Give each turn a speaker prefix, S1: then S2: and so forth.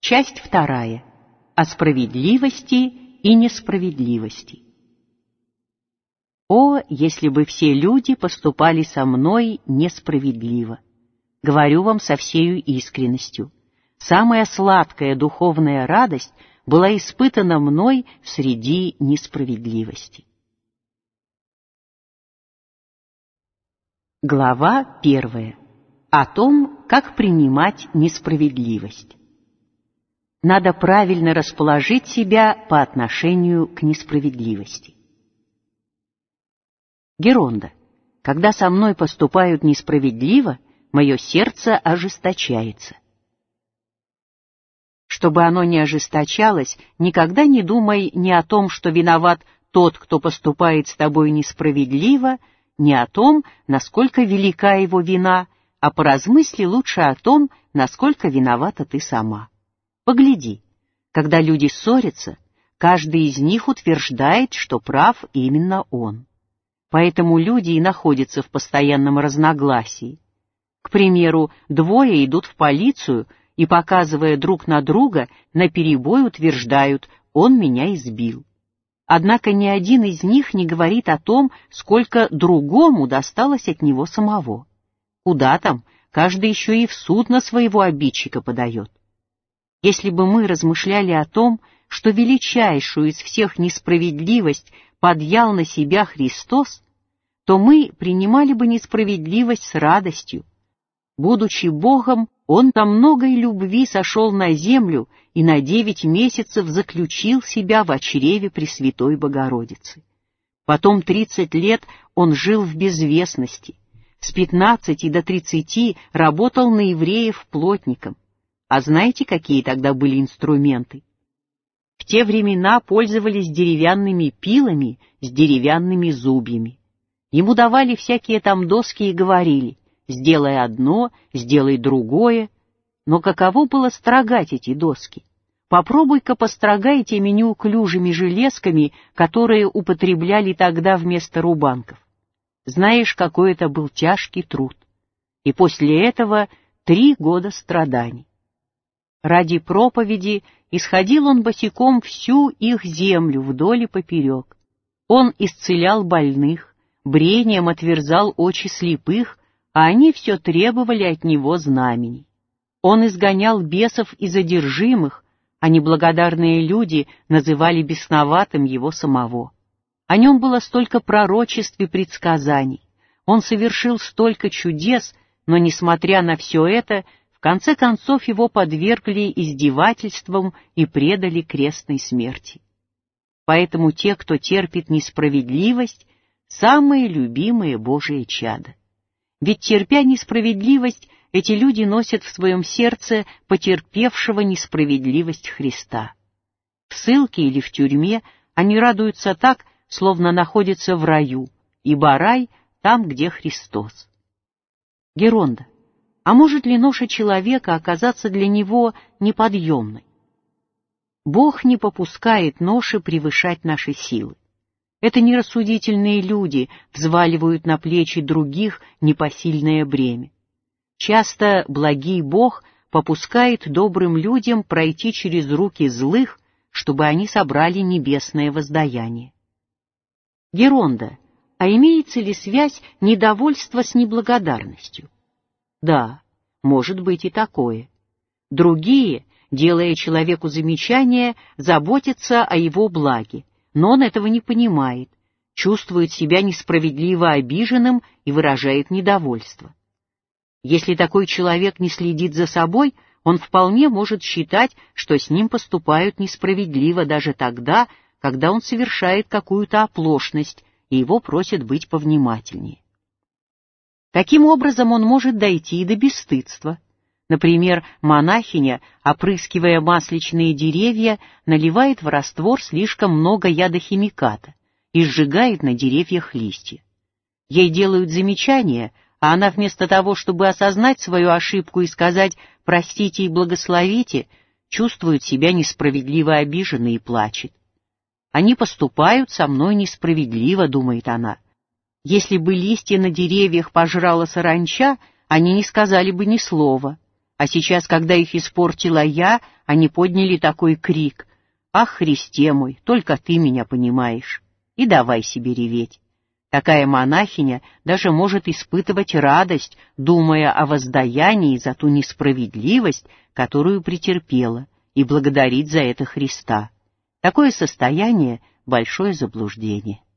S1: Часть 2. О справедливости и несправедливости. О, если бы все люди поступали со мной несправедливо! Говорю вам со всею искренностью. Самая сладкая духовная радость была испытана мной среди несправедливости. Глава 1. О том, как принимать несправедливость. Надо правильно расположить себя по отношению к несправедливости. Геронда, когда со мной поступают несправедливо, мое сердце ожесточается. Чтобы оно не ожесточалось, никогда не думай ни о том, что виноват тот, кто поступает с тобой несправедливо, ни о том, насколько велика его вина, а поразмысли лучше о том, насколько виновата ты сама. Погляди, когда люди ссорятся, каждый из них утверждает, что прав именно он. Поэтому люди и находятся в постоянном разногласии. К примеру, двое идут в полицию и, показывая друг на друга, наперебой утверждают: «Он меня избил». Однако ни один из них не говорит о том, сколько другому досталось от него самого. Куда там, каждый еще и в суд на своего обидчика подает. Если бы мы размышляли о том, что величайшую из всех несправедливость подъял на себя Христос, то мы принимали бы несправедливость с радостью. Будучи Богом, Он на многой любви сошел на землю и на 9 месяцев заключил себя в чреве Пресвятой Богородицы. Потом 30 лет Он жил в безвестности, с 15 до 30 работал на евреев плотником. А знаете, какие тогда были инструменты? В те времена пользовались деревянными пилами с деревянными зубьями. Ему давали всякие там доски и говорили: «Сделай одно, сделай другое». Но каково было строгать эти доски? Попробуй-ка построгай этими неуклюжими железками, которые употребляли тогда вместо рубанков. Знаешь, какой это был тяжкий труд. И после этого 3 года страданий. Ради проповеди исходил он босиком всю их землю вдоль и поперек. Он исцелял больных, брением отверзал очи слепых, а они все требовали от него знамений. Он изгонял бесов из одержимых, а неблагодарные люди называли бесноватым его самого. О нем было столько пророчеств и предсказаний. Он совершил столько чудес, но, несмотря на все это, в конце концов его подвергли издевательствам и предали крестной смерти. Поэтому те, кто терпит несправедливость, самые любимые Божие чада. Ведь, терпя несправедливость, эти люди носят в своем сердце потерпевшего несправедливость Христа. В ссылке или в тюрьме они радуются так, словно находятся в раю, ибо рай там, где Христос. Геронда, а может ли ноша человека оказаться для него неподъемной? Бог не попускает ноши превышать наши силы. Это нерассудительные люди взваливают на плечи других непосильное бремя. Часто благий Бог попускает добрым людям пройти через руки злых, чтобы они собрали небесное воздаяние. Геронда, а имеется ли связь недовольства с неблагодарностью? Да, может быть и такое. Другие, делая человеку замечание, заботятся о его благе, но он этого не понимает, чувствует себя несправедливо обиженным и выражает недовольство. Если такой человек не следит за собой, он вполне может считать, что с ним поступают несправедливо даже тогда, когда он совершает какую-то оплошность, и его просят быть повнимательнее. Таким образом, он может дойти и до бесстыдства. Например, монахиня, опрыскивая масличные деревья, наливает в раствор слишком много ядохимиката и сжигает на деревьях листья. Ей делают замечания, а она вместо того, чтобы осознать свою ошибку и сказать «простите и благословите», чувствует себя несправедливо обиженной и плачет. «Они поступают со мной несправедливо», — думает она. «Если бы листья на деревьях пожрала саранча, они не сказали бы ни слова. А сейчас, когда их испортила я, они подняли такой крик. Ах, Христе мой, только ты меня понимаешь. И давай себе реветь. Такая монахиня даже может испытывать радость, думая о воздаянии за ту несправедливость, которую претерпела, и благодарить за это Христа. Такое состояние — большое заблуждение.